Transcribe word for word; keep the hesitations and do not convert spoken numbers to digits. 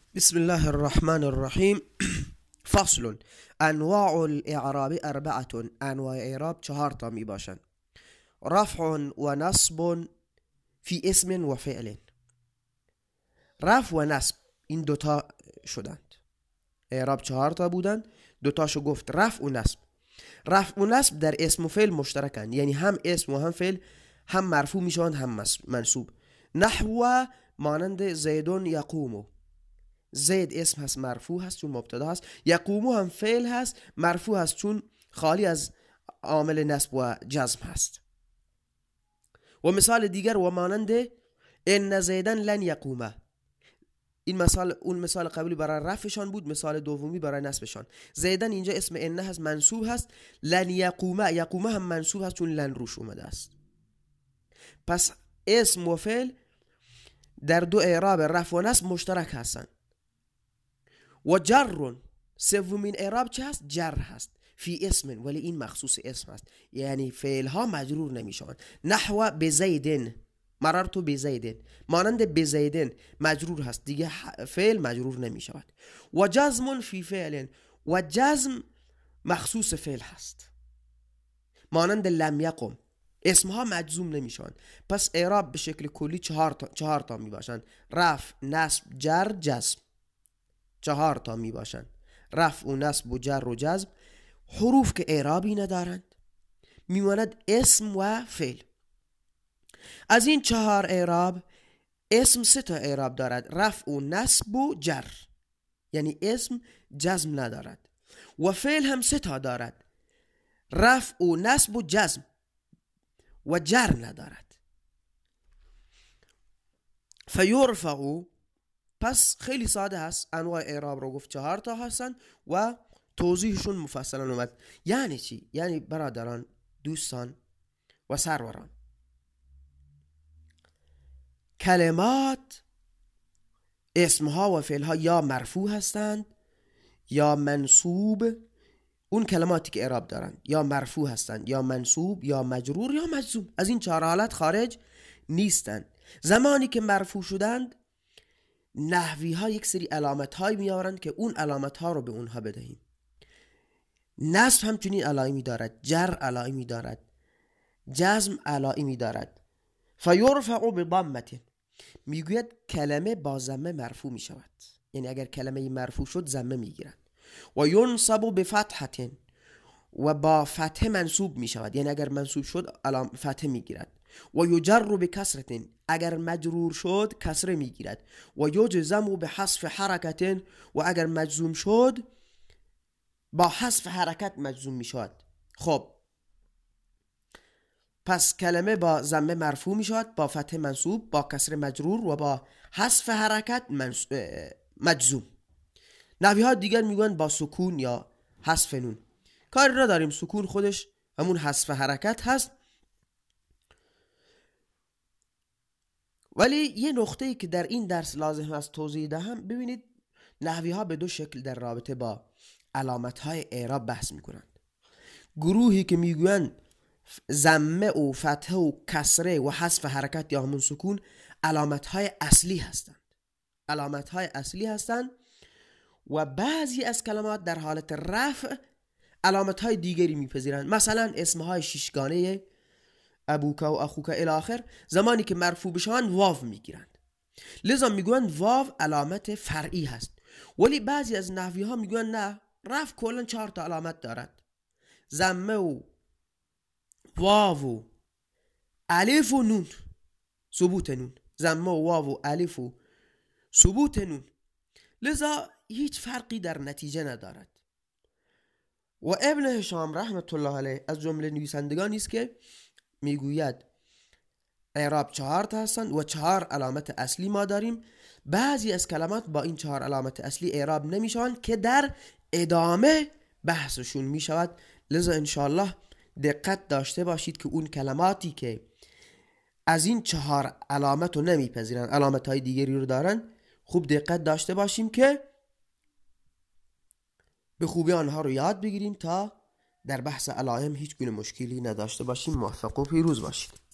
بسم الله الرحمن الرحیم. فصل. انواع الاعراب اربعه. انواع اعراب چهار تا می باشند. رفع و نصب فی اسم و فعل. رفع و نصب این دوتا شدند. اعراب چهار تا بودند، دوتاشو گفت رفع و نصب. رفع و نصب در اسم و فعل مشترکند، یعنی هم اسم و هم فعل هم مرفوع میشوند هم منصوب. نحو مانند زیدون یقومو. زید اسم هست، مرفوع هست چون مبتدا هست. یقومو هم فعل هست، مرفوع هست چون خالی از عامل نصب و جزم هست. و مثال دیگر و مانند ان زیدن لن یقومه. این مثال اون مثال قبلی برای رفعشان بود، مثال دومی برای نصبشان. زیدن اینجا اسم ان هست، منصوب هست. لن یقومه، یقومه هم منصوب هست چون لن روش اومده است. پس اسم و فعل در دو اعراب رفع و نصب مشترک هستند. و جر سومین اعراب چه هست؟ جر هست فی اسم، ولی این مخصوص اسم هست، یعنی فعل ها مجرور نمیشوند. نحو بزیدن، مررت بزیدن، مانند بزیدن مجرور هست، دیگه فعل مجرور نمیشود. و جزم فی فعل، و جزم مخصوص فعل هست، مانند لم یقم. اسم ها مجزوم نمیشوند. پس اعراب به شکل کلی چهار تا چهار تا می باشند: رفع، نصب، جر، جزم. چهار تا می باشند: رفع و نصب و جر و جزم. حروف که اعرابی ندارند، میماند اسم و فعل. از این چهار اعراب اسم سه تا اعراب دارد: رفع و نصب و جر، یعنی اسم جزم ندارد. و فعل هم سه تا دارد: رفع و نصب و جزم و جر ندارد. فیرفع، پس خیلی ساده هست. انواع اعراب رو گفت چهار تا هستن و توضیحشون مفصلا اومد. یعنی چی؟ یعنی برادران، دوستان و سروران، کلمات، اسمها و فعلها یا مرفوع هستند یا منصوب. اون کلماتی که اعراب دارند یا مرفوع هستند یا منصوب یا مجرور یا مجزوم. از این چهار حالت خارج نیستند. زمانی که مرفوع شدند، نحوی ها یک سری علامت های میارند که اون علامت ها رو به اونها بدهیم. نصب همچنین علائمی دارد، جر علائمی دارد، جزم علائمی دارد. فیرفع بضمه، میگوید کلمه با ضمه مرفوع می شود، یعنی اگر کلمه مرفوع شد ضمه میگیرند. و ینصب بفتحه، و با فتحه منصوب می شود، یعنی اگر منصوب شد علامت فتحه میگیرد. و یجر بکسرة، اگر مجرور شد کسره میگیرد. و یجزم بحذف حرکت، و اگر مجزوم شد با حذف حرکت مجزوم میشود. خب پس کلمه با ضمه مرفوع میشود، با فتح منصوب، با کسره مجرور و با حذف حرکت مجزوم. نحوی ها دیگر میگن با سکون یا حذف نون. کاری را داریم، سکون خودش همون حذف حرکت هست. ولی یه نقطه‌ای که در این درس لازم است توضیح دهم، ببینید نحوی ها به دو شکل در رابطه با علامت های اعراب بحث میکنند. گروهی که میگویند ضمه و فتحه و کسره و حذف حرکت یا همون سکون علامت های اصلی هستند، علامت های اصلی هستند. و بعضی از کلمات در حالت رفع علامت های دیگری میپذیرند. مثلا اسم های ششگانه ابوک و اخوک الی آخر، زمانی که مرفوع بشوند واو میگیرند، لذا میگویند واو علامت فرعی هست. ولی بعضی از نحوی ها میگویند نه، رفع کلا چهار تا علامت دارد: ضمه و واو و الف و نون، ثبوت نون، ضمه و واو و الف و ثبوت نون. لذا هیچ فرقی در نتیجه ندارد. و ابن هشام رحمت الله علیه از جمله نویسندگانی است که میگوید اعراب چهار تا هستند و چهار علامت اصلی ما داریم. بعضی از کلمات با این چهار علامت اصلی اعراب نمیشوند که در ادامه بحثشون میشود. لذا انشاءالله دقت داشته باشید که اون کلماتی که از این چهار علامت رو نمیپذیرن، علامت های دیگری رو دارن، خوب دقت داشته باشیم که به خوبی آنها رو یاد بگیریم تا در بحث علائم هیچ گونه مشکلی نداشته باشیم. موفق و پیروز باشید.